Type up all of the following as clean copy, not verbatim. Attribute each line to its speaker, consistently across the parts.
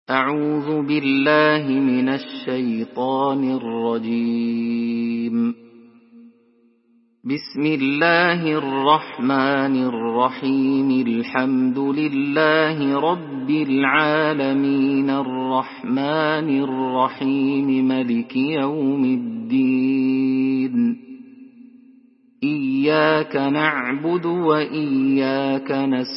Speaker 1: أعوذ بالله من الشيطان الرجيم. بسم الله الرحمن الرحيم. الحمد لله رب العالمين الرحمن الرحيم ملك يوم الدين. إياك نعبد وإياك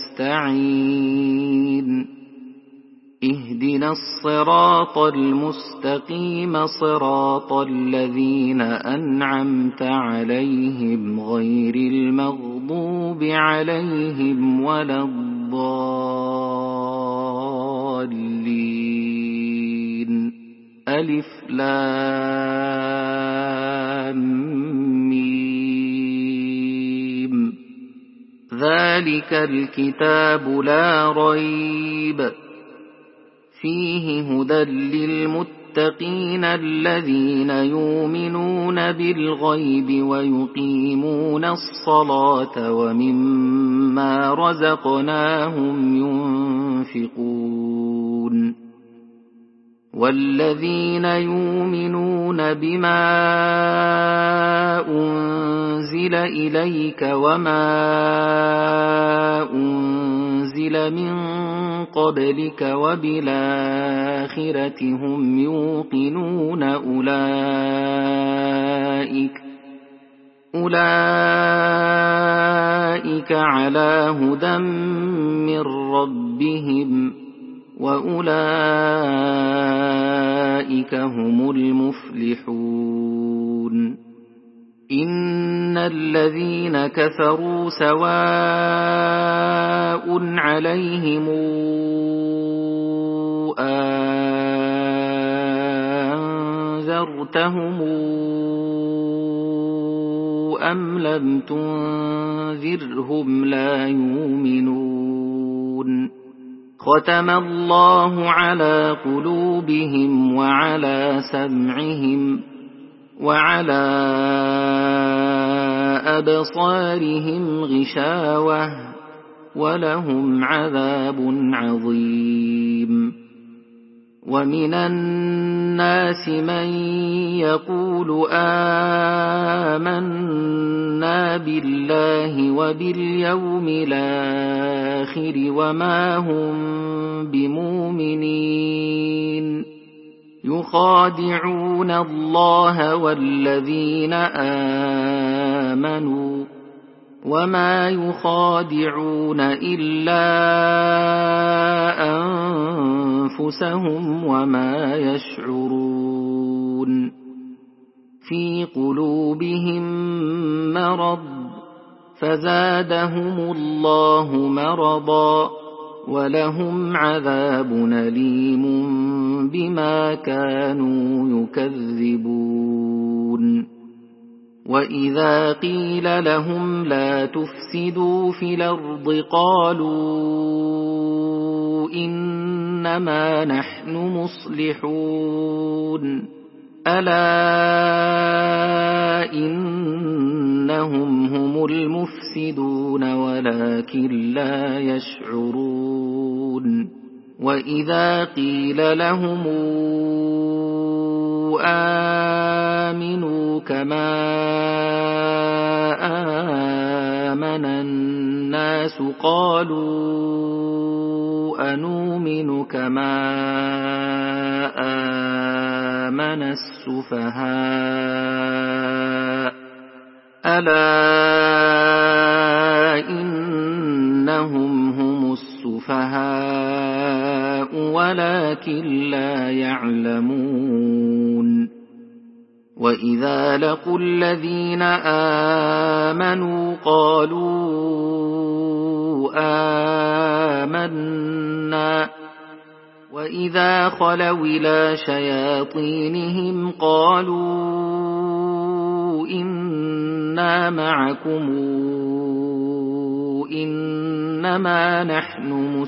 Speaker 1: نستعين. اهدنا الصراط المستقيم صراط الذين أنعمت عليهم غير المغضوب عليهم ولا الضالين. ألف لام ميم. ذلك الكتاب لا ريب فيه هدى للمتقين الذين يؤمنون بالغيب ويقيمون الصلاة ومما رزقناهم ينفقون. والذين يؤمنون بما أنزل إليك وما أنزل من قبلك وبالآخرة هم يوقنون أولئك على هدى من ربهم وأولئك هم المفلحون. إن الذين كفروا سواء عليهم أنذرتهم أم لم تنذرهم لا يؤمنون. ختم الله على قلوبهم وعلى سمعهم وعلى أبصارهم غشاوة ولهم عذاب عظيم. ومن الناس من يقول آمنا بالله وباليوم الآخر وما هم بمؤمنين. يخادعون الله والذين آمنوا وما يخادعون إلا أنفسهم وما يشعرون. في قلوبهم مرض فزادهم الله مرضا ولهم عذاب أليم بما كانوا يكذبون. وإذا قيل لهم لا تفسدوا في الأرض قالوا إنما نحن مصلحون. ألا إنهم هم المفسدون ولكن لا يشعرون. وإذا قيل لهم آمنوا كما آمن الناس قالوا أنؤمن كما آمن السفهاء. ألا إنهم هم السفهاء ولكن لا يعلمون. وإذا لقوا الذين آمنوا قالوا آمنا وإذا خلوا إلى شياطينهم قالوا إنا معكم إنما نحن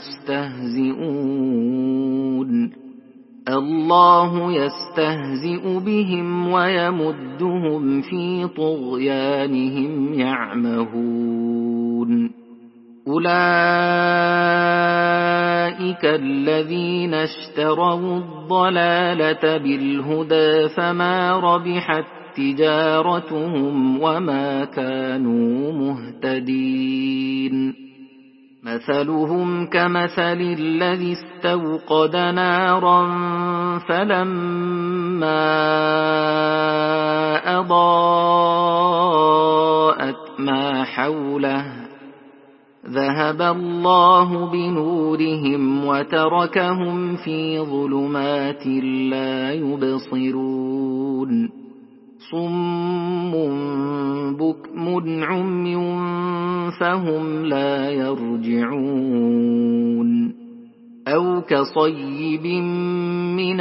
Speaker 1: مستهزئون. الله يستهزئ بهم ويمدهم في طغيانهم يعمهون. أولئك أولئك الذين اشتروا الضلالة بالهدى فما ربحت تجارتهم وما كانوا مهتدين مثلهم كمثل الذي استوقد نارا فلما أضاءت ما حوله ذهب الله بنورهم وتركهم في ظلمات لا يبصرون صم بكم عمي فهم لا يرجعون أو كصيب من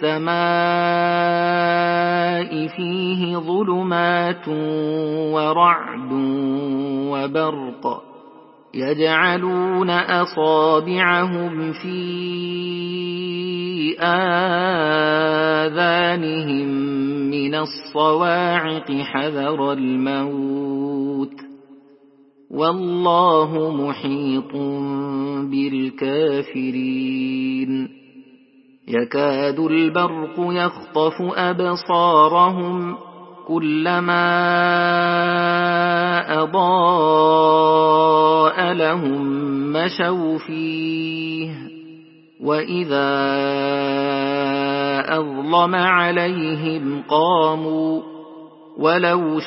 Speaker 1: السماء فيه ظلمات ورعد وبرق يجعلون أصابعهم في آذانهم من الصواعق حذر الموت والله محيط بالكافرين يكاد البرق يخطف أبصارهم كلما أضاء لهم مشوا فيه وإذا أظلم عليهم قاموا ولو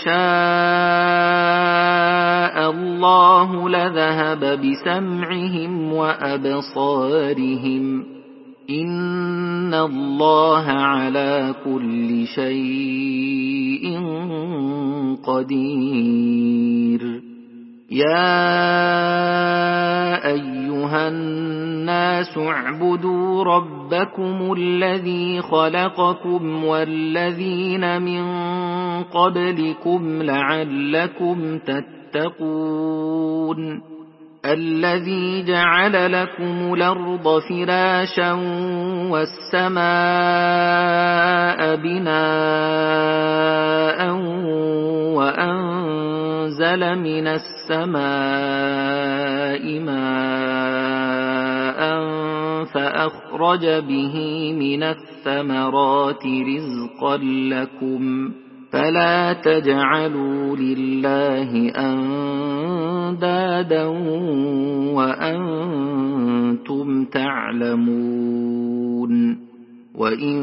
Speaker 1: شاء الله لذهب بسمعهم وأبصارهم إن الله على كل شيء قدير يا أيها الناس اعبدوا ربكم الذي خلقكم والذين من قبلكم لعلكم تتقون الذي جعل لكم الأرض فراشا والسماء بناء وأنزل من السماء ماء فأخرج به من الثمرات رزقا لكم فلا تجعلوا لله أندادا وأنتم تعلمون وإن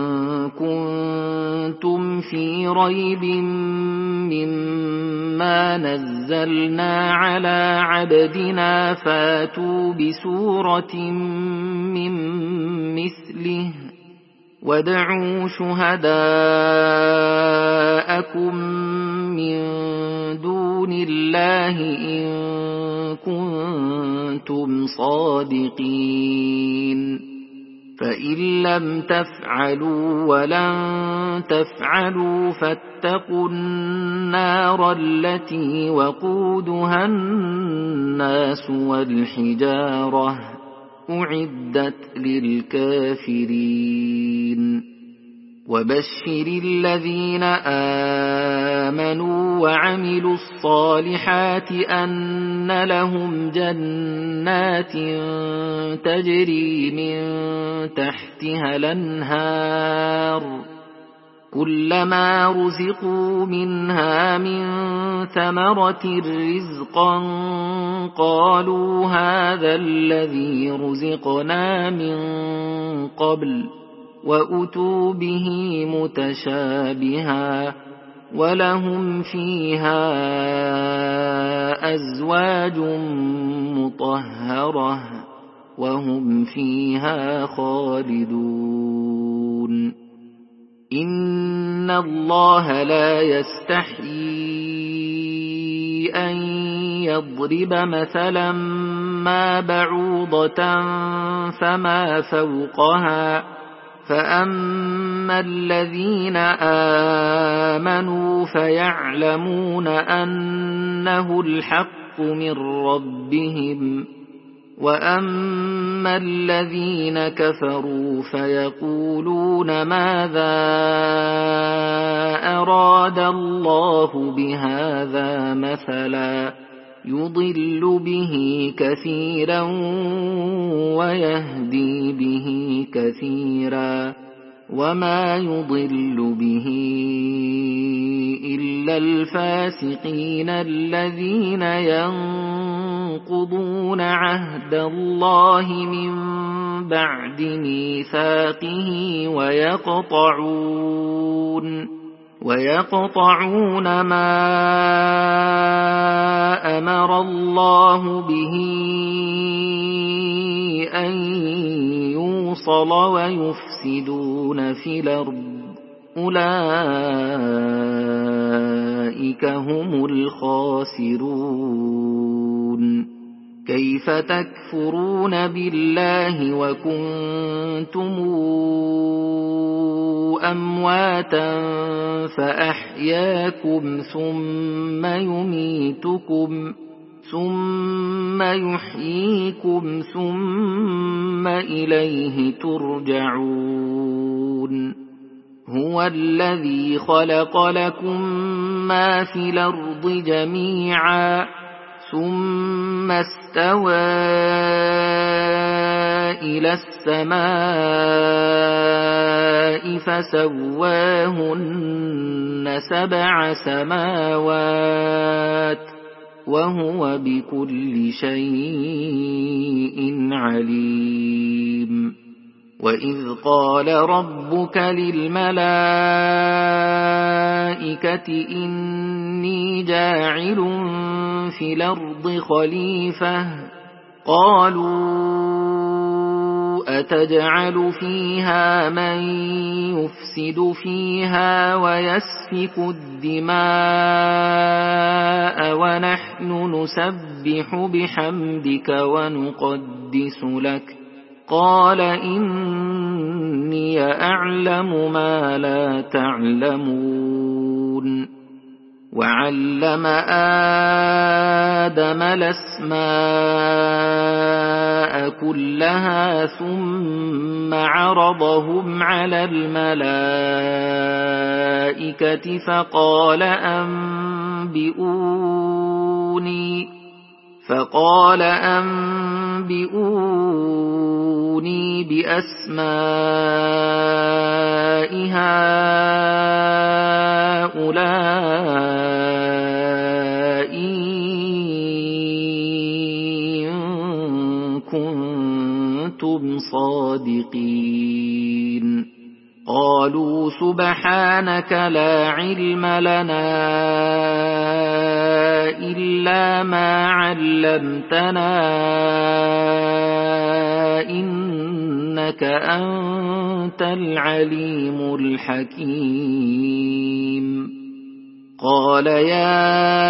Speaker 1: كنتم في ريب مما نزلنا على عبدنا فاتوا بسورة من مثله وادعوا شهداءكم من دون الله إن كنتم صادقين فإن لم تفعلوا ولن تفعلوا فاتقوا النار التي وقودها الناس والحجارة أعدت للكافرين وبشر الذين آمنوا وعملوا الصالحات أن لهم جنات تجري من تحتها الأنهار كلما رزقوا منها من ثمرة رزقا قالوا هذا الذي رزقنا من قبل وأتوا به متشابها ولهم فيها أزواج مطهرة وهم فيها خالدون إن الله لا يستحيي أن يضرب مثلا ما بعوضة فما فوقها فأما الذين آمنوا فيعلمون أنه الحق من ربهم وأما الذين كفروا فيقولون ماذا أراد الله بهذا مثلا يضل به كثيرا ويهدي به كثيرا وما يضل به إلا الفاسقين الذين ينقضون عهد الله من بعد ميثاقه ويقطعون ما أمر الله به أن يوصل ويفسدون في الأرض أولئك هم الخاسرون كيف تكفرون بالله وكنتم أمواتا فأحياكم ثم يحييكم ثم إليه ترجعون هو الذي خلق لكم ما في الأرض جميعا ثم استوى إلى السماء فسواهن 7 سماوات وهو بكل شيء عليم وإذ قال ربك للملائكة إني جاعل في الأرض خليفة قالوا أتجعل فيها من يفسد فيها ويسفك الدماء ونحن نسبح بحمدك ونقدس لك قال إني أعلم ما لا تعلمون وعلم آدم الأسماء كلها ثم عرضهم على الملائكة فقال أنبئوني بأسماء هؤلاء إن كنتم صادقين قالوا سبحانك لا علم لنا إلا ما علمتنا إنك أنت العليم الحكيم قال يا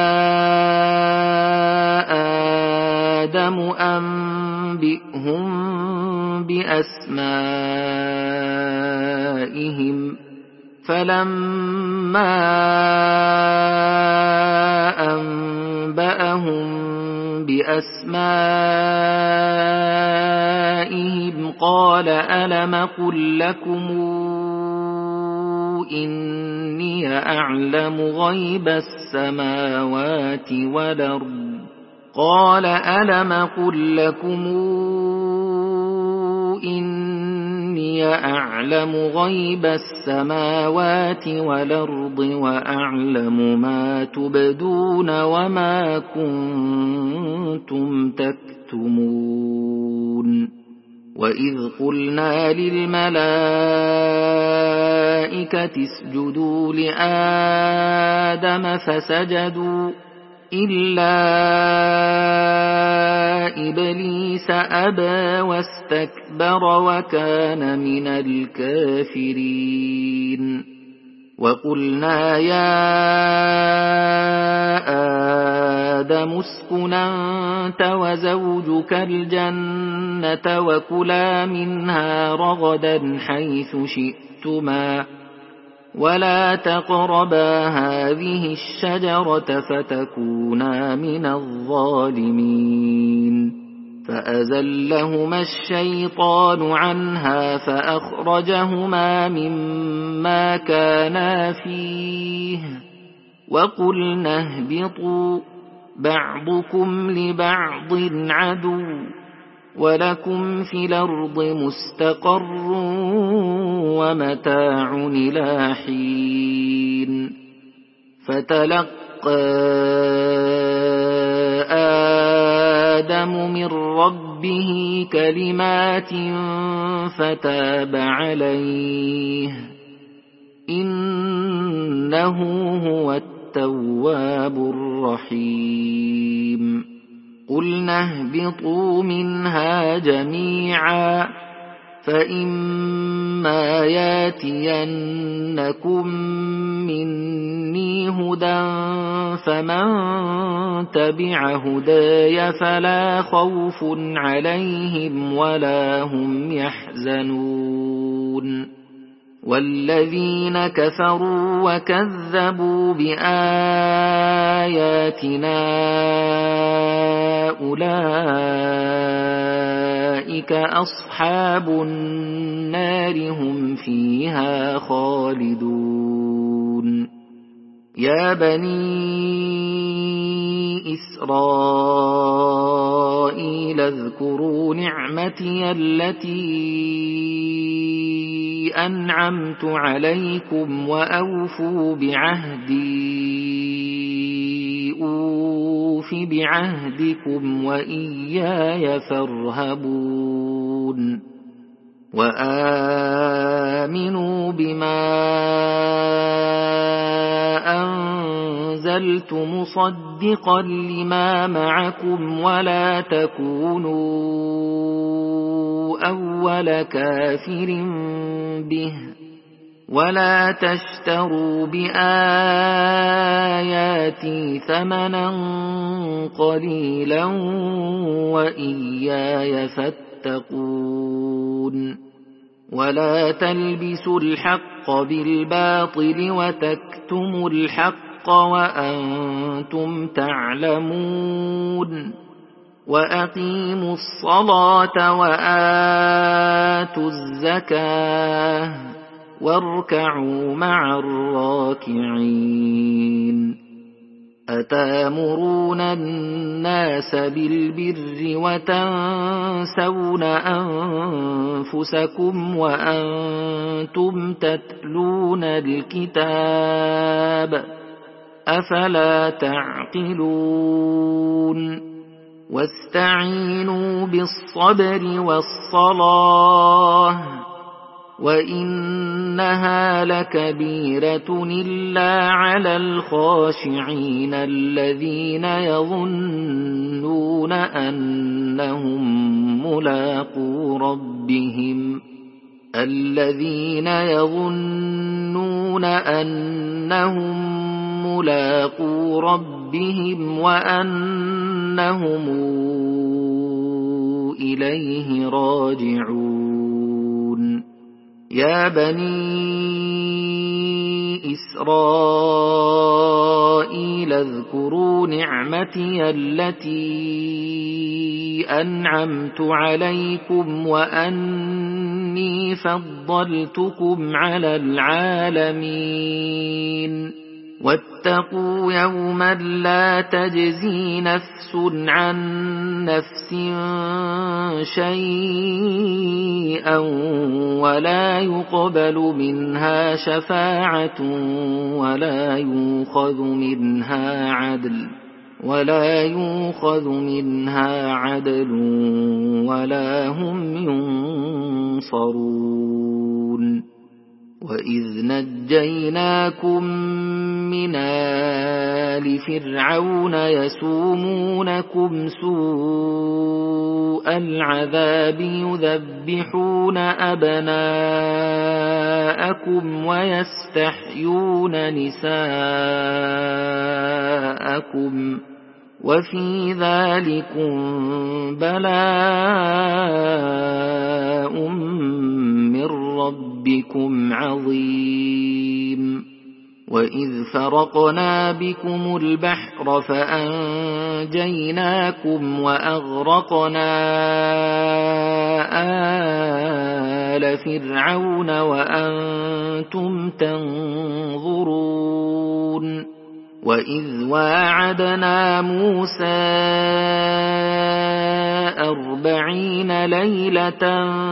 Speaker 1: آدم أنبئهم بأسمائهم فلما أنبأهم بأسمائهم قال ألم قل لكم إني أعلم غيب السماوات والأرض قال ألم قل لكم إني أعلم غيب السماوات والأرض وأعلم ما تبدون وما كنتم تكتمون وإذ قلنا للملائكة اسجدوا لآدم فسجدوا إلا إبليس أبى واستكبر وكان من الكافرين وقلنا يا آدم اسكن أنت وزوجك الجنة وكلا منها رغدا حيث شئتما ولا تقربا هذه الشجرة فتكونا من الظالمين فأزلهما الشيطان عنها فأخرجهما مما كانا فيه وقلنا اهبطوا بعضكم لبعض عدو ولكم في الأرض مستقر ومتاع إلى حين فتلقى آدم من ربه كلمات فتاب عليه إنه هو التواب الرحيم قلنا اهبطوا منها جميعا فإما ياتينكم مني هدى فمن تبع هداي فلا خوف عليهم ولا هم يحزنون والذين كفروا وكذبوا بآياتنا أولئك أصحاب النار هم فيها خالدون يا بني إسرائيل اذكروا نعمتي التي أنعمت عليكم وأوفوا بعهدي أوف بعهدكم وإياي فارهبون وآمنوا بما أنزلت مصدقا لما معكم ولا تكونوا أول كافر به ولا تشتروا بآياتي ثمنا قليلا وإياي فاتقون ولا تلبسوا الحق بالباطل وتكتموا الحق وأنتم تعلمون وأقيموا الصلاة وآتوا الزكاة واركعوا مع الراكعين أتامرون الناس بالبر وتنسون أنفسكم وأنتم تتلون الكتاب أفلا تعقلون واستعينوا بالصبر والصلاة وإنها لكبيرة إلا على الخاشعين الذين يظنون أنهم ملاقو ربهم وأنهم إليه راجعون يا بني إسرائيل اذكروا نعمتي التي أنعمت عليكم وأني فضلتكم على العالمين واتقوا يوما لا تجزي نفس عن نفس شيئا ولا يقبل منها شفاعة ولا يؤخذ منها عدل ولا هم ينصرون وإذ نجيناكم من آل فرعون يسومونكم سوء العذاب يذبحون أبناءكم ويستحيون نساءكم وفي ذلكم بلاء من ربكم عظيم وإذ فرقنا بكم البحر فأنجيناكم وأغرقنا آل فرعون وأنتم تنظرون وإذ واعدنا موسى 40 ليلة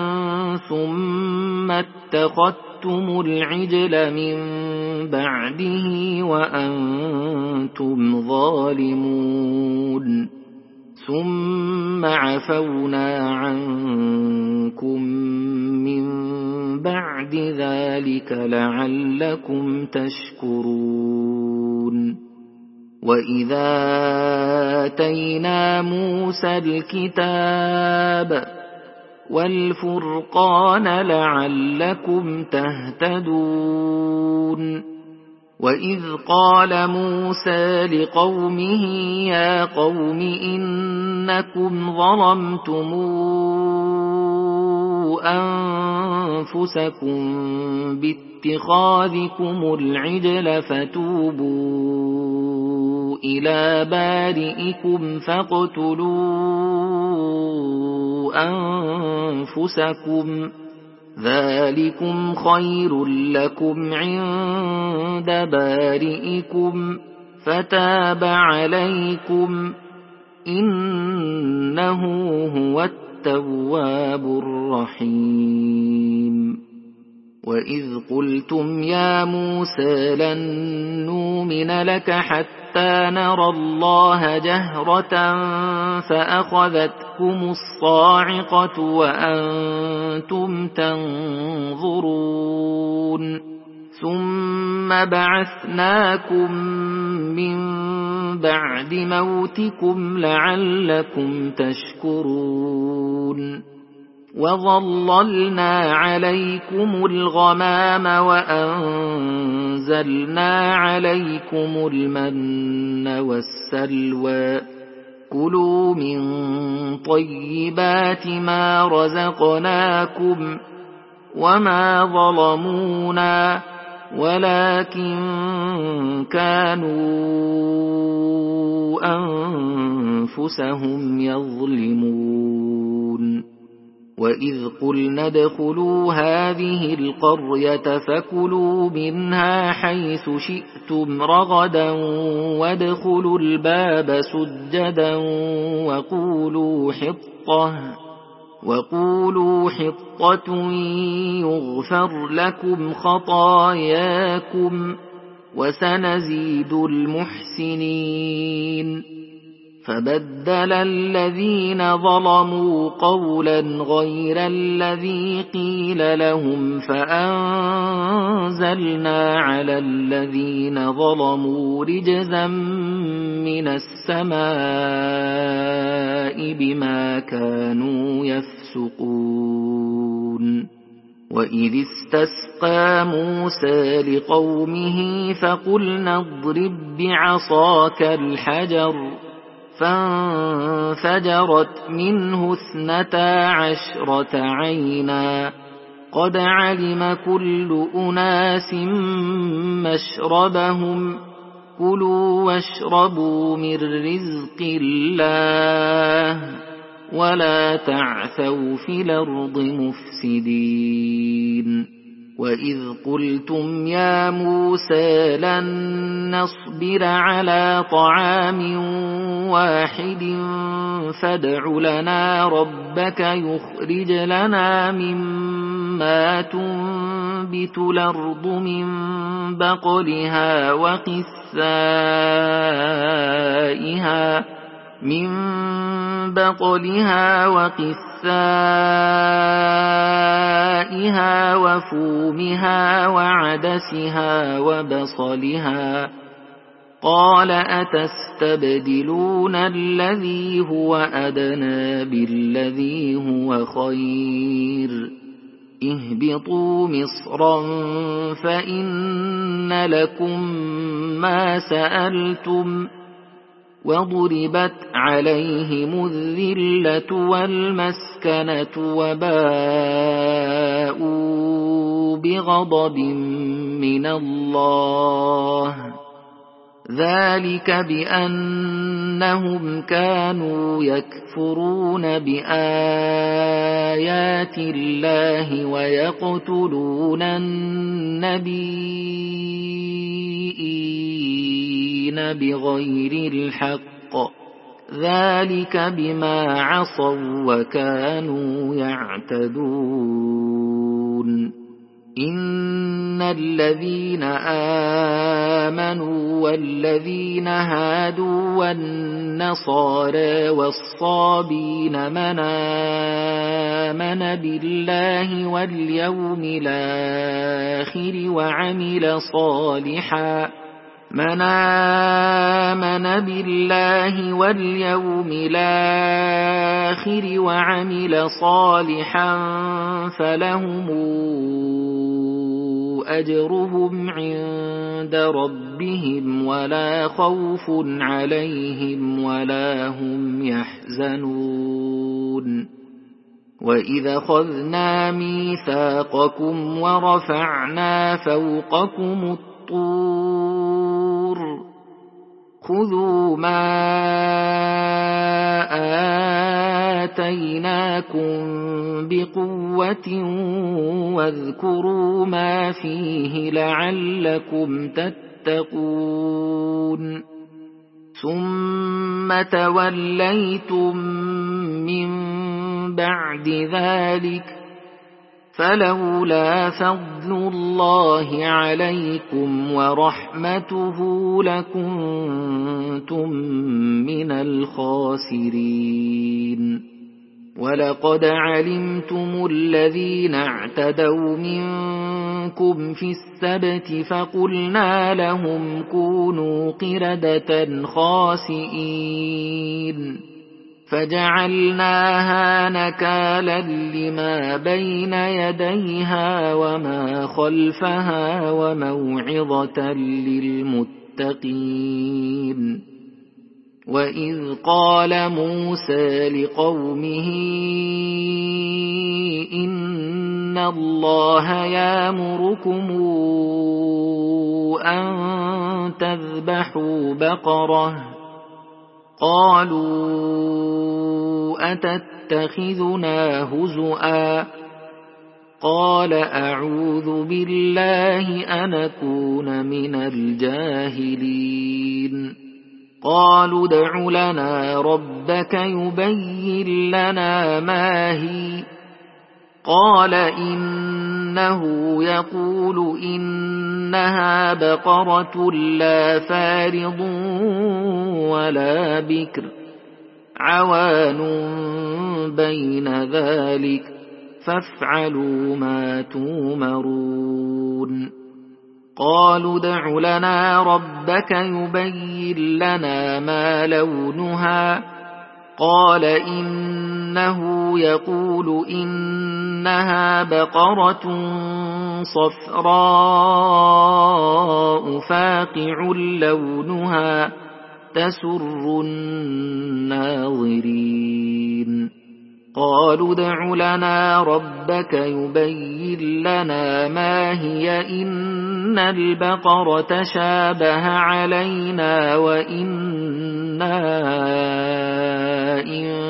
Speaker 1: ثم اتخذتم العجل من بعده وأنتم ظالمون ثم عفونا عنكم من بعد ذلك لعلكم تشكرون وإذا آتينا موسى الكتاب والفرقان لعلكم تهتدون وإذ قال موسى لقومه يا قوم إنكم ظلمتم أنفسكم باتخاذكم العجل فتوبوا إلى بارئكم فاقتلوا أنفسكم ذلكم خير لكم عند بارئكم فتاب عليكم إنه هو التواب الرحيم وإذ قلتم يا موسى لن نؤمن لك حتى نرى الله جهرة فأخذتكم الصاعقة وأنتم تنظرون ثم بعثناكم من بعد موتكم لعلكم تشكرون وظللنا عليكم الغمام وأنزلنا عليكم المن والسلوى كلوا من طيبات ما رزقناكم وما ظلمونا ولكن كانوا أنفسهم يظلمون وإذ قلنا ادخلوا هذه القرية فكلوا منها حيث شئتم رغدا وادخلوا الباب سجدا وقولوا حطة يغفر لكم خطاياكم وسنزيد المحسنين فبدل الذين ظلموا قولا غير الذي قيل لهم فأنزلنا على الذين ظلموا رجزا من السماء بما كانوا يفسقون وإذ استسقى موسى لقومه فقلنا اضرب بعصاك الحجر فانفجرت منه 12 عينا قد علم كل أناس مشربهم كلوا واشربوا من رزق الله ولا تعثوا في الأرض مفسدين وإذ قلتم يا موسى لن نصبر على طعام واحد فادع لنا ربك يخرج لنا مما تنبت الأرض من بقلها وقثائها وفومها وعدسها وبصلها قال أتستبدلون الذي هو أدنى بالذي هو خير اهبطوا مصرا فإن لكم ما سألتم وضربت عليهم الذلة والمسكنة وباءوا بغضب من الله ذلك بأن إنهم كانوا يكفرون بآيات الله ويقتلون النبيين بغير الحق، ذلك بما عصوا وكانوا يعتدون. إن الذين آمنوا والذين هادوا والنصارى والصابين من آمن بالله واليوم الآخر وعمل صالحا فلهم أجرهم عند ربهم ولا خوف عليهم ولا هم يحزنون. وإذا أخذنا ميثاقكم ورفعنا فوقكم الطور خذوا ما آتيناكم بقوة واذكروا ما فيه لعلكم تتقون. ثم توليتم من بعد ذلك فلولا فضل الله عليكم ورحمته لكنتم من الخاسرين. ولقد علمتم الذين اعتدوا منكم في السبت فقلنا لهم كونوا قردة خاسئين فجعلناها نكالا لما بين يديها وما خلفها وموعظة للمتقين. وإذ قال موسى لقومه إن الله يأمركم أن تذبحوا بقرة قالوا أتتخذنا هزؤا قال أعوذ بالله أن أكون من الجاهلين. قالوا ادع لنا ربك يبين لنا ما هي قال إنه يقول إنها بقرة لا فارض ولا بكر عوان بين ذلك فافعلوا ما تومرون. قالوا ادع لنا ربك يبين لنا ما لونها قال إنه يقول إنها بقرة صفراء فاقع لونها تسر الناظرين. قالوا ادع لنا ربك يبين لنا ما هي إن البقرة شابه علينا وإنا إن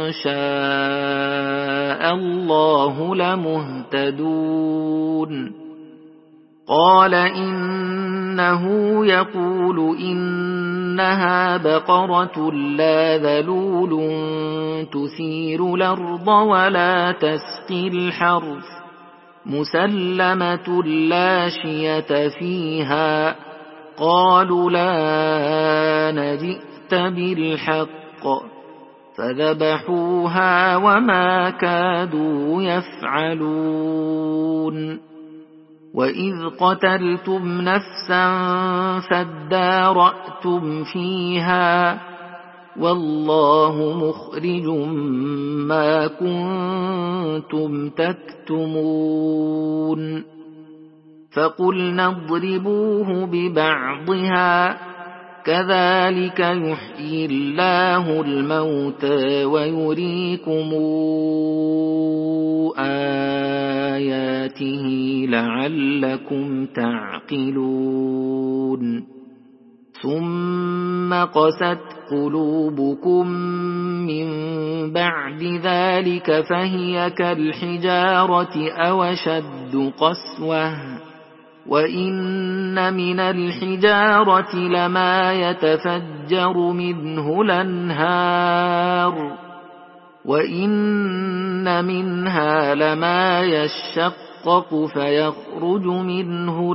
Speaker 1: شاء الله لمهتدون. قال إنه يقول إنها بقرة لا ذلول تثير الأرض ولا تسقي الحرث مسلمة لا شية فيها. قالوا لا نجئت بالحق فذبحوها وما كادوا يفعلون. وإذ قتلتم نفسا فادارأتم فيها والله مخرج ما كنتم تكتمون. فقلنا اضربوه ببعضها كذلك يحيي الله الموتى ويريكم آياته لعلكم تعقلون. ثم قست قلوبكم من بعد ذلك فهي كالحجارة أو أشد قسوة وإن من الحجارة لما يتفجر منه الأنهار وإن منها لما يشقق فيخرج منه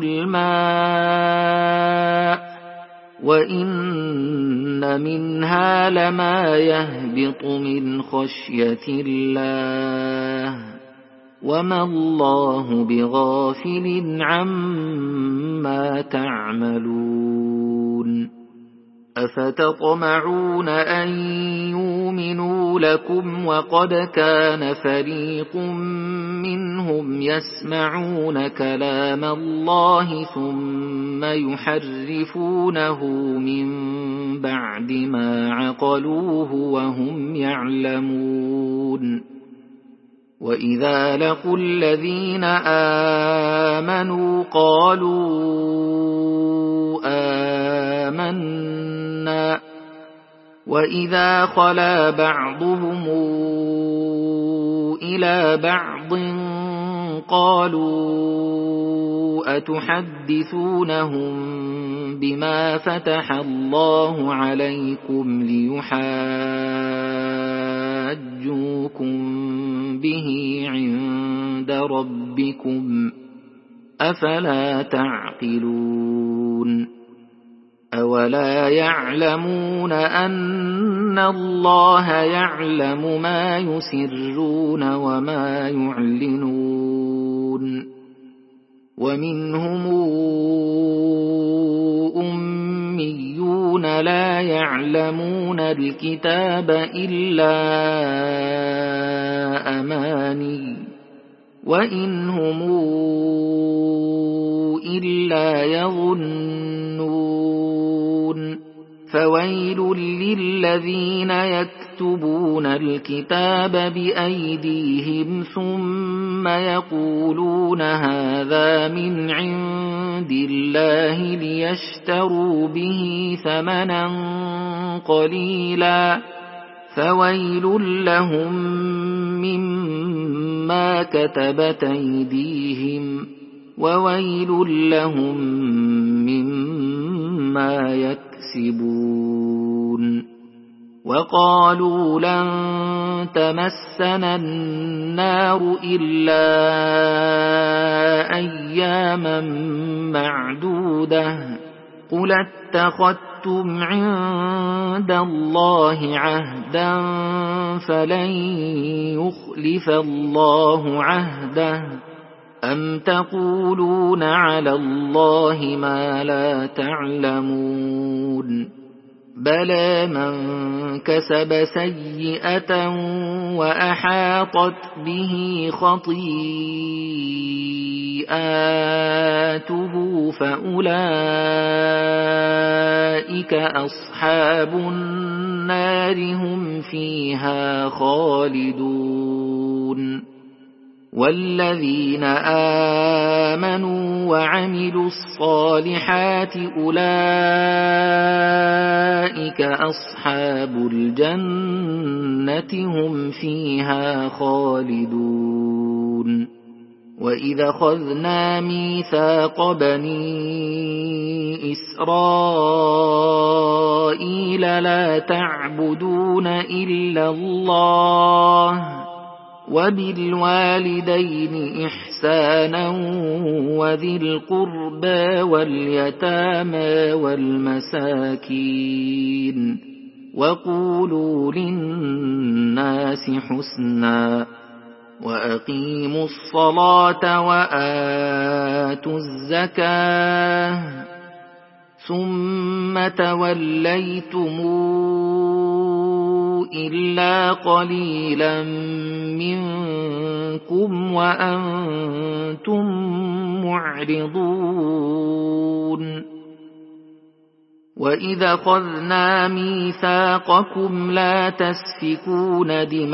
Speaker 1: الماء وإن منها لما يهبط من خشية الله وما الله بغافل عما تعملون أفتطمعون أن يؤمنوا لكم وقد كان فريق منهم يسمعون كلام الله ثم يحرفونه من بعد ما عقلوه وهم يعلمون وإذا لقوا الذين آمنوا قالوا آمنا وإذا خلا بعضهم إلى بعض قالوا أتحدثونهم بما فتح الله عليكم ليحاجوكم به عند ربكم أفلا تعقلون أولا يعلمون أن الله يعلم ما يسرون وما يعلنون ومنهم أميون لا يعلمون الكتاب إلا أماني وإن هم إلا يظنون فويل للذين يكتبون الكتاب بأيديهم ثم يقولون هذا من عند الله ليشتروا به ثمنا قليلا فويل لهم مما كتبت أيديهم وويل لهم مما يكسبون وقالوا لن تمسنا النار إلا أياما معدودة قل اتخذتم عند الله عهدا فلن يخلف الله عهده أم تقولون على الله ما لا تعلمون بلى من كسب سيئة وأحاطت به خطيئاته فأولئك أصحاب النار هم فيها خالدون والذين آمنوا وعملوا الصالحات أولئك أصحاب الجنة هم فيها خالدون وإذا أخذنا ميثاق بني إسرائيل لا تعبدون إلا الله وبالوالدين إحسانا وذي القربى واليتامى والمساكين وقولوا للناس حسنا وأقيموا الصلاة وآتوا الزكاة ثم توليتم إلا قليلا منكم وأنتم معرضون وإذا أخذنا ميثاقكم لا تسفكون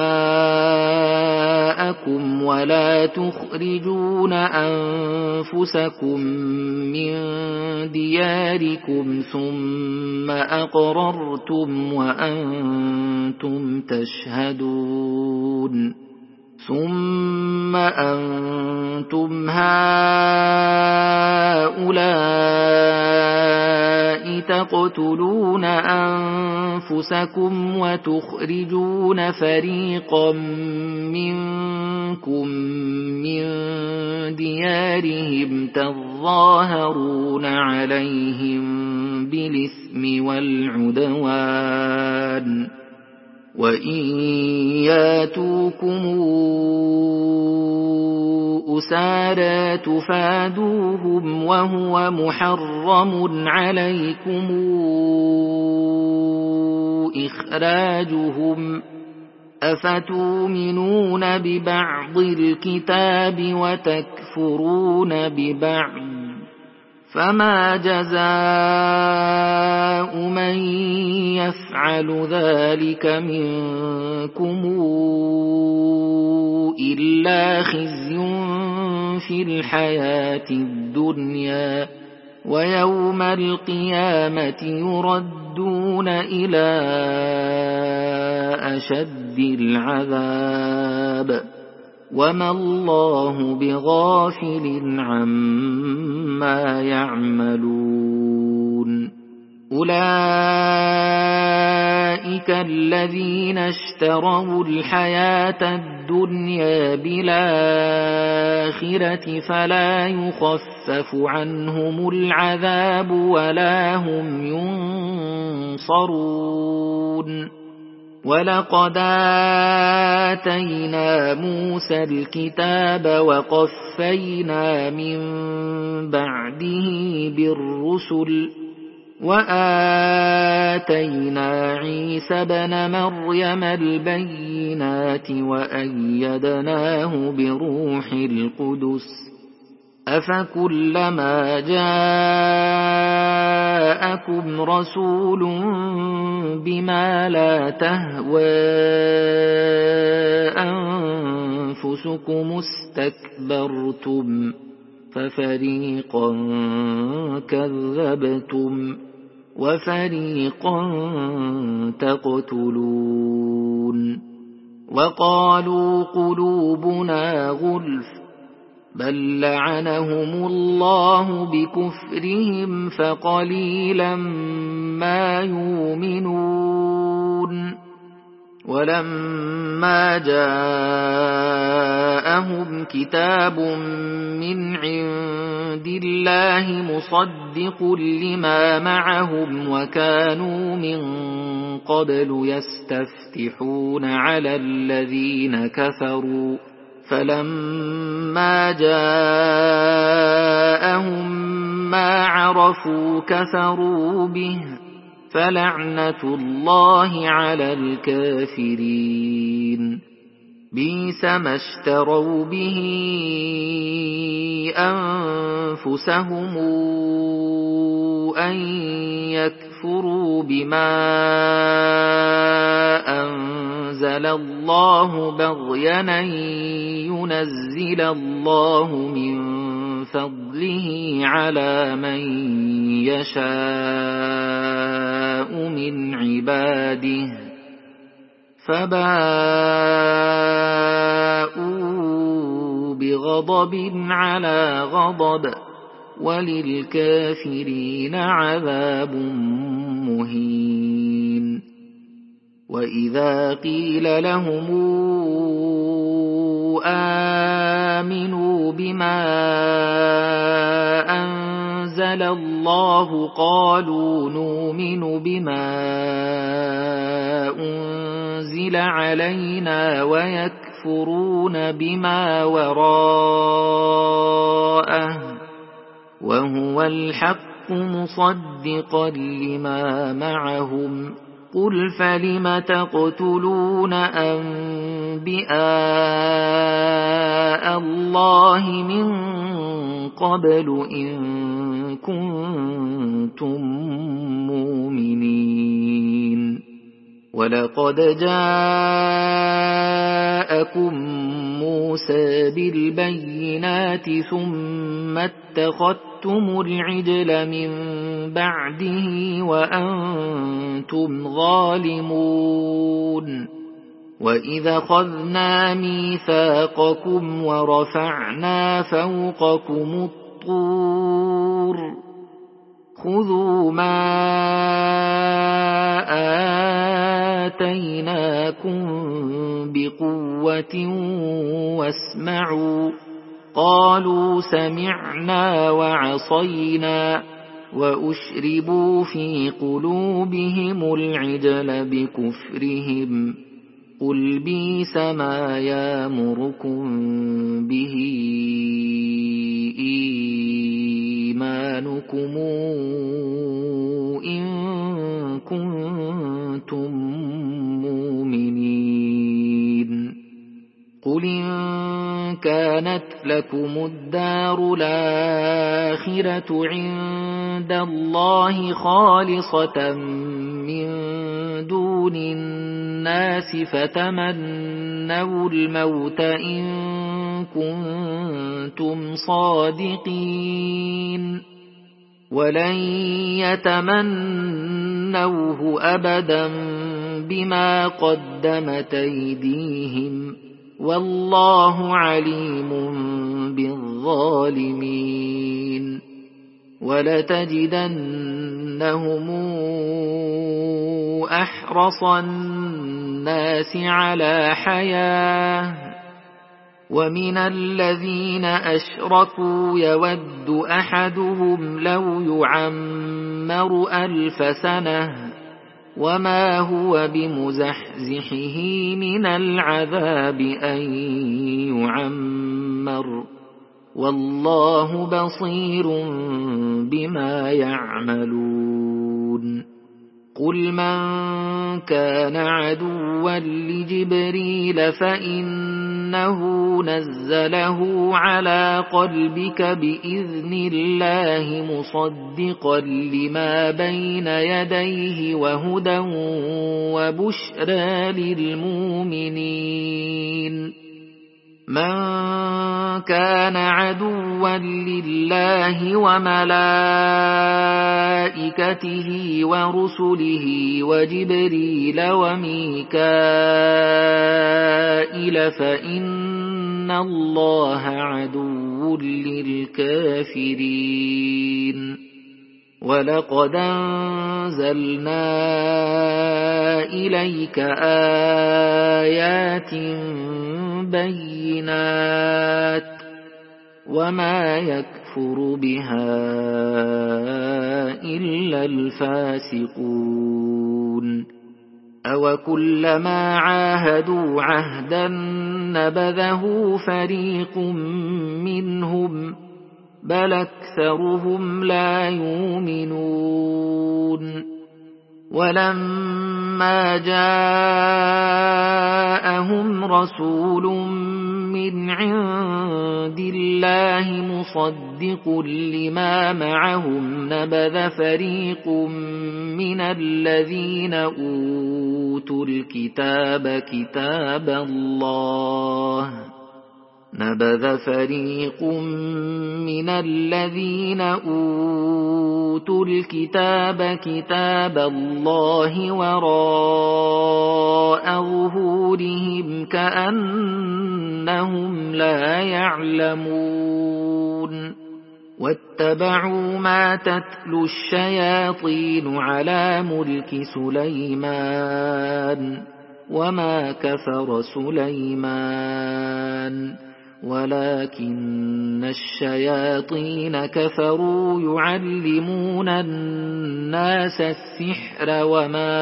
Speaker 1: دماءكم ولا تخرجون أنفسكم من دياركم ثم أقررتم وأنتم تشهدون ثم أنتم هؤلاء تقتلون أنفسكم وتخرجون فريقا منكم من ديارهم تظاهرون عليهم بالإثم والعدوان وإن ياتوكم أسارى تفادوهم وهو محرم عليكم إخراجهم أفتؤمنون ببعض الكتاب وتكفرون ببعض فما جزاء من يفعل ذلك منكم إلا خزي في الحياة الدنيا ويوم القيامة يردون إلى أشد العذاب وما الله بغافل عما يعملون أولئك الذين اشتروا الحياة الدنيا بالآخرة فلا يخفف عنهم العذاب ولا هم ينصرون ولقد آتينا موسى الكتاب وقفينا من بعده بالرسل وآتينا عيسى ابن مريم البينات وأيدناه بروح القدس أفكلما جاءكم رسول بما لا تهوى أنفسكم استكبرتم ففريقا كذبتم وفريقا تقتلون وقالوا قلوبنا غلف بل لعنهم الله بكفرهم فقليلا ما يؤمنون ولما جاءهم كتاب من عند الله مصدق لما معهم وكانوا من قبل يستفتحون على الذين كفروا فلما جاءهم ما عرفوا كفروا به فلعنة الله على الكافرين بئس ما اشتروا به أنفسهم أن يكفروا بما أنزل الله بغيا أن ينزل الله من فضله على من يشاء من عباده فباءوا بغضب على غضب وللكافرين عذاب مهين وإذا قيل لهم آمنوا بما أنزل الله قالوا نؤمن بما أنزل علينا ويكفرون بما وراءه وهو الحق مصدقا لما معهم قل فلم تقتلون أنبياء الله من قبل إن كنتم مؤمنين ولقد جاءكم موسى بالبينات ثم اتخذتم العجل من بعده وأنتم ظالمون وإذا أخذنا ميثاقكم ورفعنا فوقكم الطور خذوا ما آتيناكم بقوة واسمعوا قالوا سمعنا وعصينا وأشربوا في قلوبهم العجل بكفرهم قل بئس ما يأمركم به إيمانكم إن كنتم مؤمنين قل إن كانت لكم الدار الآخرة عند الله خالصة من دون الناس فتمنوا الموت إن كنتم صادقين ولن يتمنوه أبدا بما قدمت أيديهم والله عليم بالظالمين ولتجدنهم أحرص الناس على حياة ومن الذين أشركوا يود أحدهم لو يعمر 1000 سنة وما هو بمزحزحه من العذاب أن يعمر والله بصير بما يعملون قل من كان عدوا لجبريل فإنه نزله على قلبك بإذن الله مصدقا لما بين يديه وهدى وبشرى للمؤمنين من كان عدوا لله وملائكته ورسله وجبريل وميكائيل فإن الله عدو للكافرين ولقد أنزلنا إليك آيات بينات وما يكفر بها إلا الفاسقون أوكلما عاهدوا عهدا نبذه فريق منهم بل أكثرهم لا يؤمنون ولما جاءهم رسول من عند الله مصدق لما معهم نبذ فريق من الذين أوتوا الكتاب كتاب الله نبذ فريق من الذين أوتوا الكتاب كتاب الله وراء ظهورهم كأنهم لا يعلمون واتبعوا ما تتلو الشياطين على ملك سليمان وما كفر سليمان ولكن الشياطين كفروا يعلمون الناس السحر وما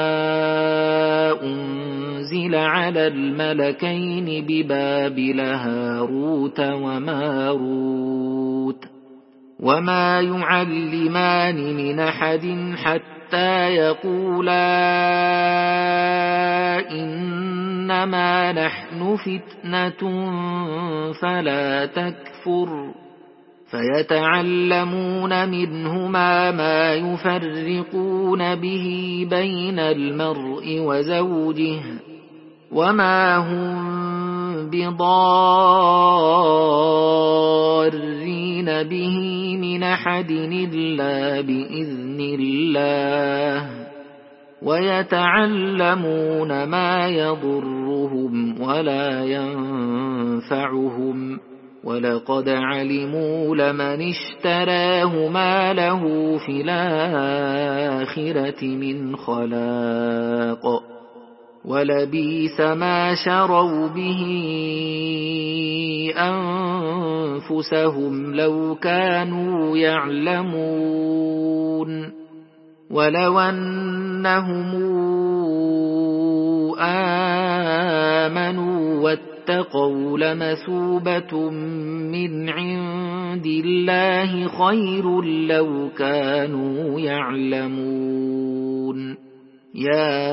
Speaker 1: أنزل على الملكين ببابل هاروت وماروت وما يعلمان من أحد حتى يقولا إنما نحن فتنة فلا تكفر فيتعلمون منهما ما يفرقون به بين المرء وزوجه وما هم بضارين به من أحد إلا بإذن الله ويتعلمون ما يضرهم ولا ينفعهم ولقد علموا لمن اشتراه ما له في الآخرة من خلاق ولبئس ما شروا به أنفسهم لو كانوا يعلمون ولو أنهم آمنوا واتقوا لمثوبة من عند الله خير لو كانوا يعلمون يا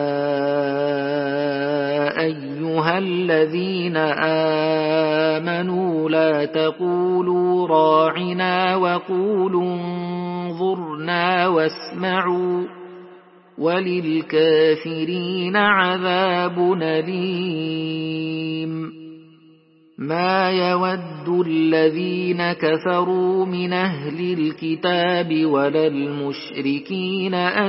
Speaker 1: أيها الذين آمنوا لا تقولوا راعنا وقولوا انظرنا واسمعوا وللكافرين عذاب أليم ما يود الذين كفروا من أهل الكتاب ولا المشركين أن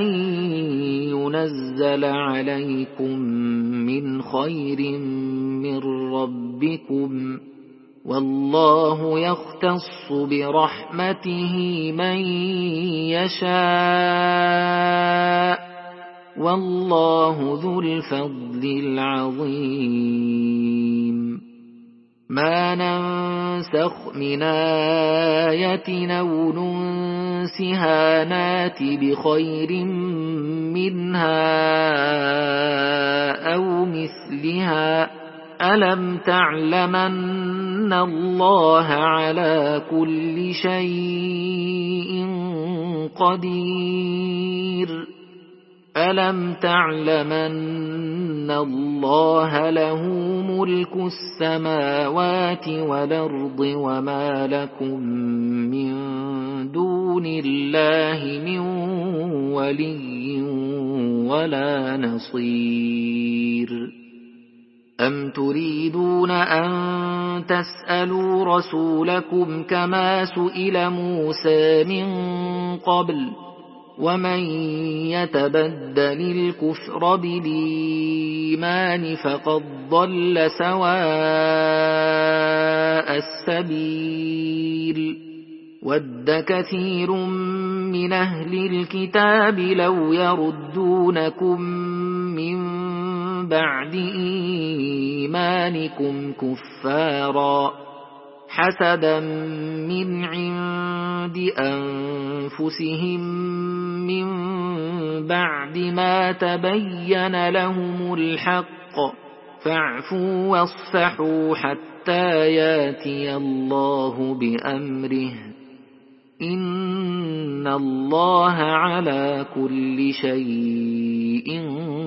Speaker 1: ينزل عليكم من خير من ربكم والله يختص برحمته من يشاء والله ذو الفضل العظيم ما ننسخ من آية أو ننسها نات بخير منها أو مثلها ألم تعلمن الله على كل شيء قدير ألم تعلمن الله له ملك السماوات والأرض وما لكم من دون الله من ولي ولا نصير أم تريدون أن تسألوا رسولكم كما سئل موسى من قبل ومن يتبدل الكفر بالإيمان فقد ضل سواء السبيل ود كثير من أهل الكتاب لو يردونكم من بعد إيمانكم كفارا حسدا من عند أنفسهم من بعد ما تبين لهم الحق فاعفوا واصفحوا حتى ياتي الله بأمره إن الله على كل شيء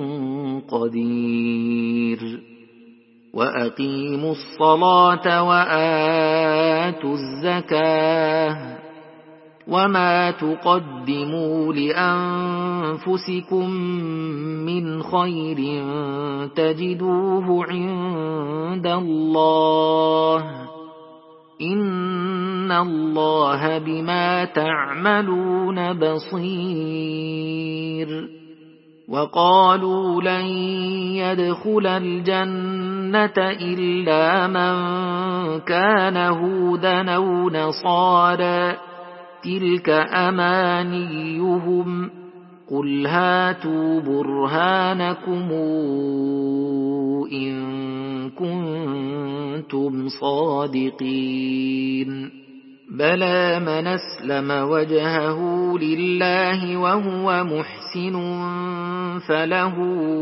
Speaker 1: قدير وأقيموا الصلاة وآتوا الزكاة وما تقدموا لأنفسكم من خير تجدوه عند الله إن الله بما تعملون بصير وقالوا لن يدخل الجنة إلا من كان هودا أو نصارى تلك أمانيهم قل هاتوا برهانكم إن كنتم صادقين بلى من أسلم وجهه لله وهو محسن فله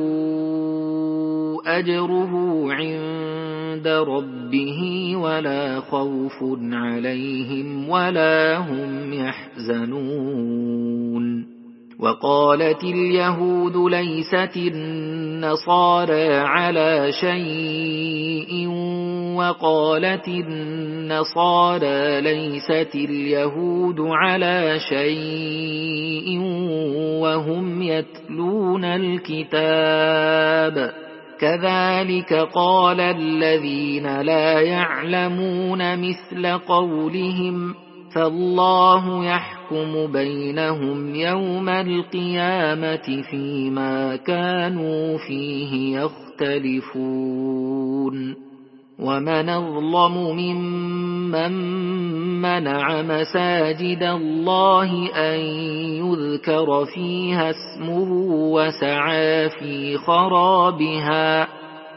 Speaker 1: أجره عند ربه ولا خوف عليهم ولا هم يحزنون وقالت اليهود ليست النصارى على شيء وقالت النصارى ليست اليهود على شيء وهم يتلون الكتاب كذلك قال الذين لا يعلمون مثل قولهم فالله يحكم بينهم يوم القيامة فيما كانوا فيه يختلفون ومن أظلم ممن منع مساجد الله أن يذكر فيها اسمه وسعى في خرابها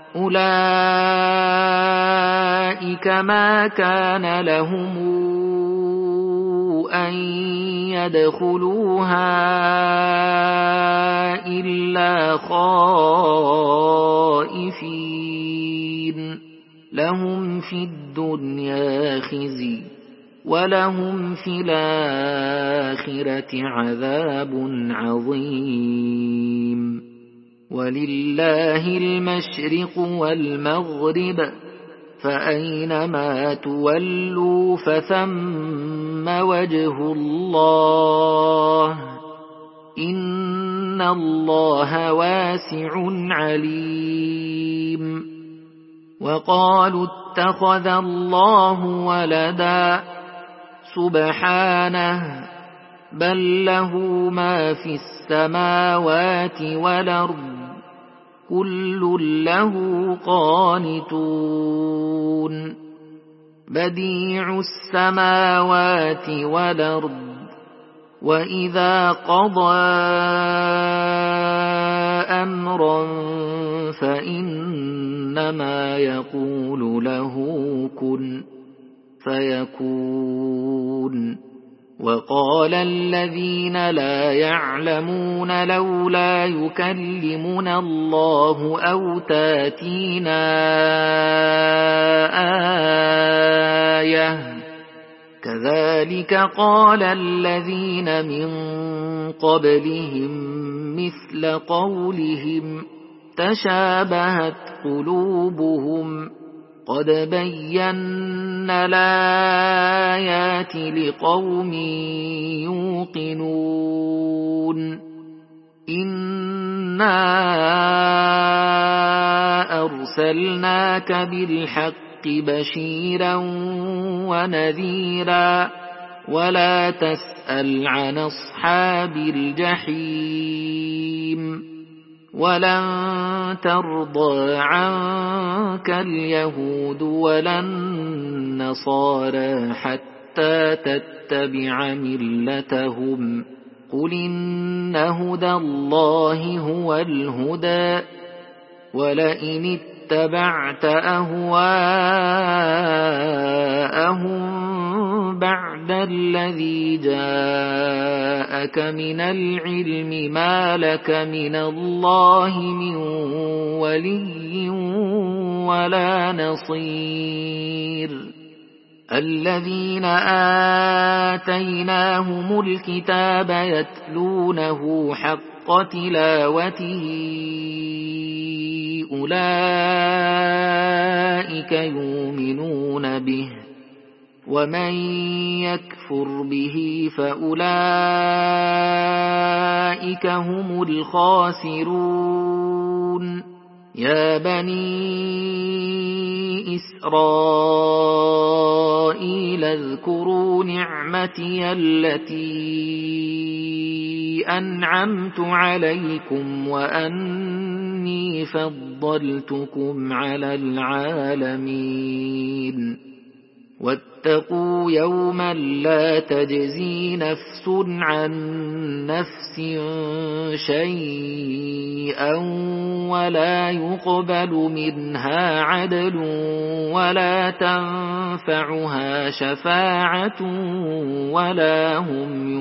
Speaker 1: أولئك ما كان لهم أن يدخلوها إلا خائفين لهم في الدنيا خزي ولهم في الآخرة عذاب عظيم ولله المشرق والمغرب فأينما تولوا فثم وجه الله إن الله واسع عليم وقالوا اتخذ الله ولدا سبحانه بل له ما في السماوات والأرض كل له قانتون بديع السماوات والأرض وإذا قضى أمرا فإنما يقول له كن فيكون وقال الذين لا يعلمون لولا يكلمنا الله أو تاتينا آية كذلك قال الذين من قبلهم مثل قولهم تشابهت قلوبهم قد بينا الآيات لقوم يوقنون إنا أرسلناك بالحق بشيرا ونذيرا ولا تسأل عن أصحاب الجحيم ولن ترضى عنك اليهود ولا النصارى حتى تتبع ملتهم قل إن هدى الله هو الهدى ولئن اتبعت أهواءهم بعد الذي جاءك من العلم ما لك من الله من ولي ولا نصير الذين آتيناهم الكتاب يتلونه حق تلاوته أولئك يؤمنون به ومن يكفر به فأولئك هم الخاسرون يا بني إسرائيل اذكروا نعمتي التي أنعمت عليكم وأني فضلتكم على العالمين واتقوا يوما لا تجزي نفس عن نفس شيئا ولا يقبل منها عدل ولا تنفعها شفاعة ولا هم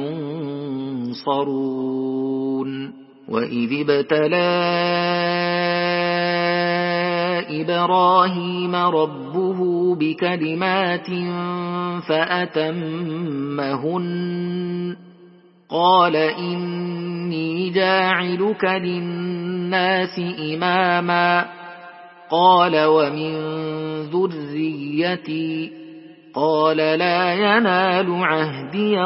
Speaker 1: ينصرون وإذ ابتلى إبراهيم ربه بكلمات فأتمهن قال إني جاعلك للناس إماما قال ومن ذريتي قال لا ينال عهدي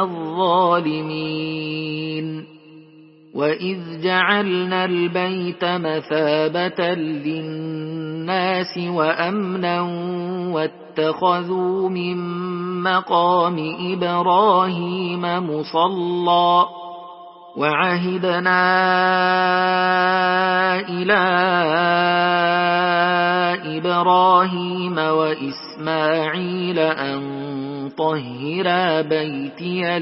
Speaker 1: الظالمين وإذ جعلنا البيت مثابة للناس وأمنا واتخذوا من مقام إبراهيم مصلى وعهدنا إلى إبراهيم وإسماعيل أن طهرا بيتي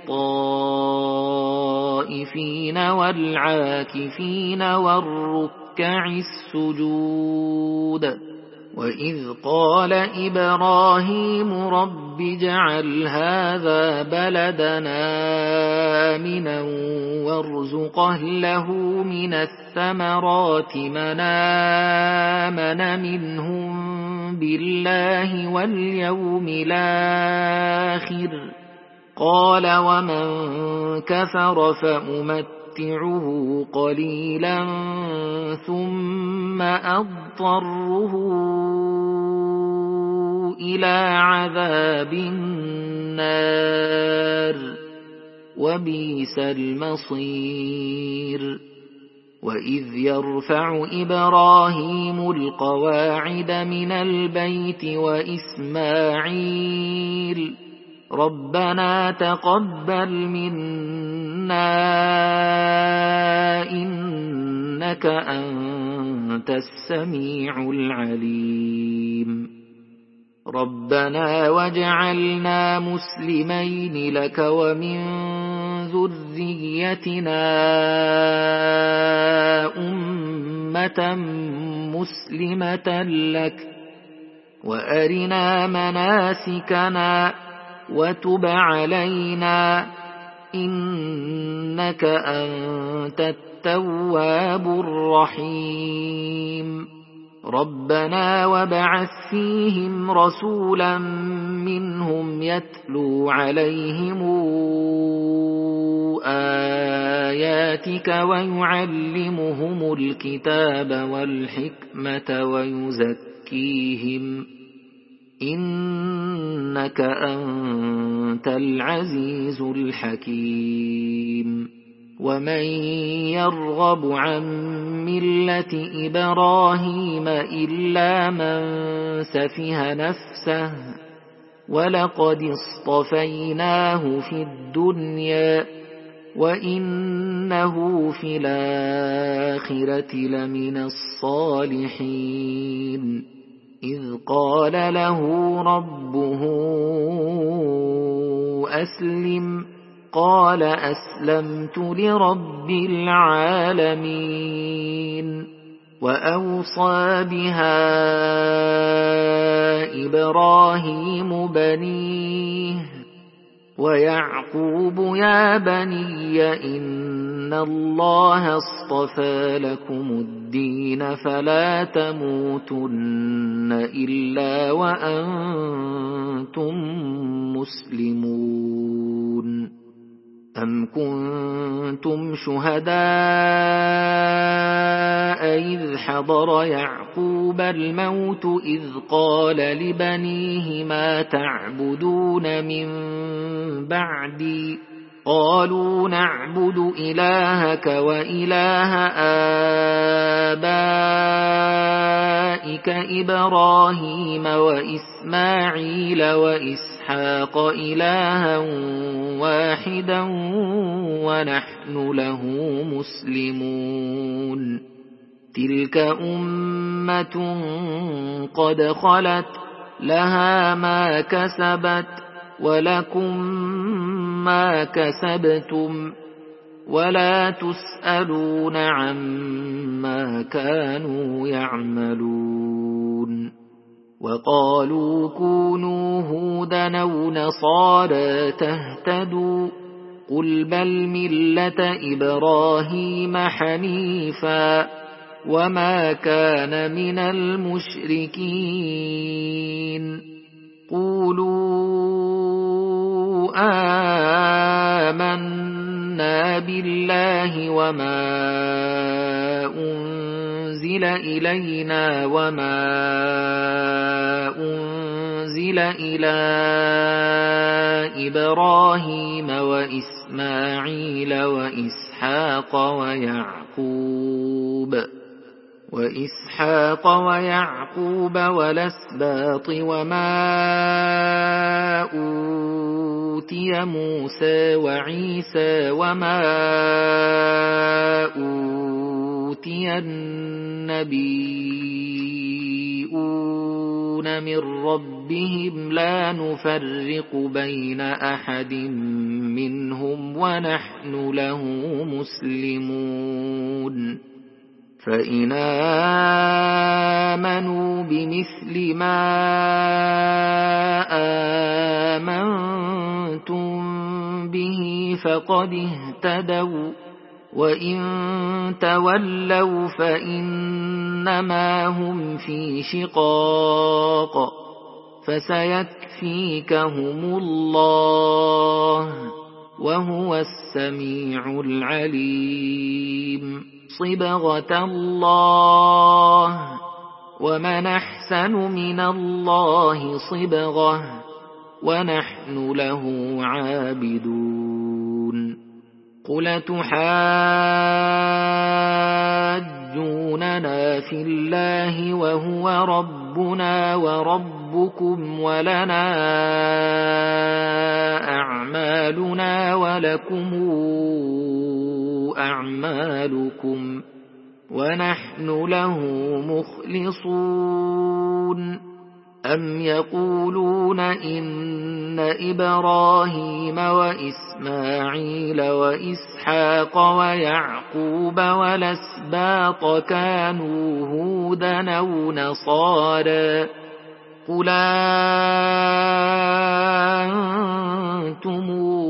Speaker 1: للطائفين والعاكفين والركع السجود وإذ قال إبراهيم رب اجعل هذا بلدنا آمنا وارزق أهله من الثمرات من آمن منهم بالله واليوم الآخر قال ومن كفر فأمتعه قليلا ثم أضطره إلى عذاب النار وبئس المصير وإذ يرفع إبراهيم القواعد من البيت وإسماعيل ربنا تقبل منا إنك أنت السميع العليم ربنا واجعلنا مسلمين لك ومن ذريتنا أمة مسلمة لك وأرنا مناسكنا وتب علينا إنك أنت التواب الرحيم ربنا وابعث فيهم رسولا منهم يتلو عليهم آياتك ويعلمهم الكتاب والحكمة ويزكيهم إنك أنت العزيز الحكيم ومن يرغب عن ملة إبراهيم إلا من سفه نفسه ولقد اصطفيناه في الدنيا وإنه في الآخرة لمن الصالحين إذ قال له ربه أسلم قال أسلمت لرب العالمين وأوصى بها إبراهيم بنيه ويعقوب يا بني إن الله اصطفى لكم الدين فلا تموتن إلا وأنتم مسلمون أم كنتم شهداء إذ حضر يعقوب الموت إذ قال لبنيه ما تعبدون من بعدي قالوا نعبد إلهك وإله آبائك إبراهيم وإسماعيل وإسحاق إلها واحدا ونحن له مسلمون تلك أمة قد خلت لها ما كسبت ولكم ما كسبتم ولا تسألون عما كانوا يعملون وقالوا كونوا هودا أو نصارى تهتدوا قل بل ملة إبراهيم حنيفا وما كان من المشركين قولوا آمنا بالله وما أنزل إلينا وما أنزل إلى إبراهيم وإسماعيل وإسحاق ويعقوب والأسباط وما أوتي موسى وعيسى وما أوتي النبيون من ربهم لا نفرق بين أحد منهم ونحن له مسلمون فإن آمنوا بمثل ما آمنتم به فقد اهتدوا وإن تولوا فإنما هم في شقاق فسيكفيكهم الله وهو السميع العليم صبغة الله ومن أحسن من الله صبغة ونحن له عابدون قل تحاجوننا في الله وهو ربنا وربكم ولنا أعمالنا ولكم أعمالكم ونحن له مخلصون أم يقولون إن إبراهيم وإسماعيل وإسحاق ويعقوب والأسباط كانوا هودا أو نصارى قل أنتم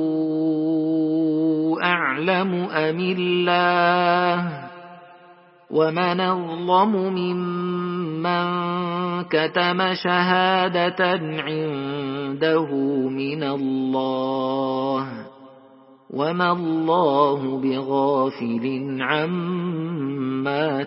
Speaker 1: أعلم أم الله ومن أظلم ممن كتم شهادة عنده من الله وما الله بغافل عما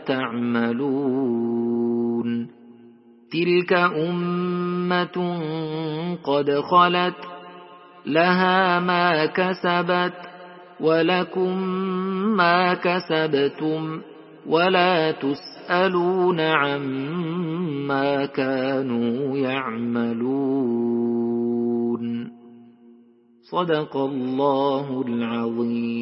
Speaker 1: تعملون تلك أمة قد خلت لها ما كسبت ولكم ما كسبتم ولا تسألون عما كانوا يعملون صدق الله العظيم.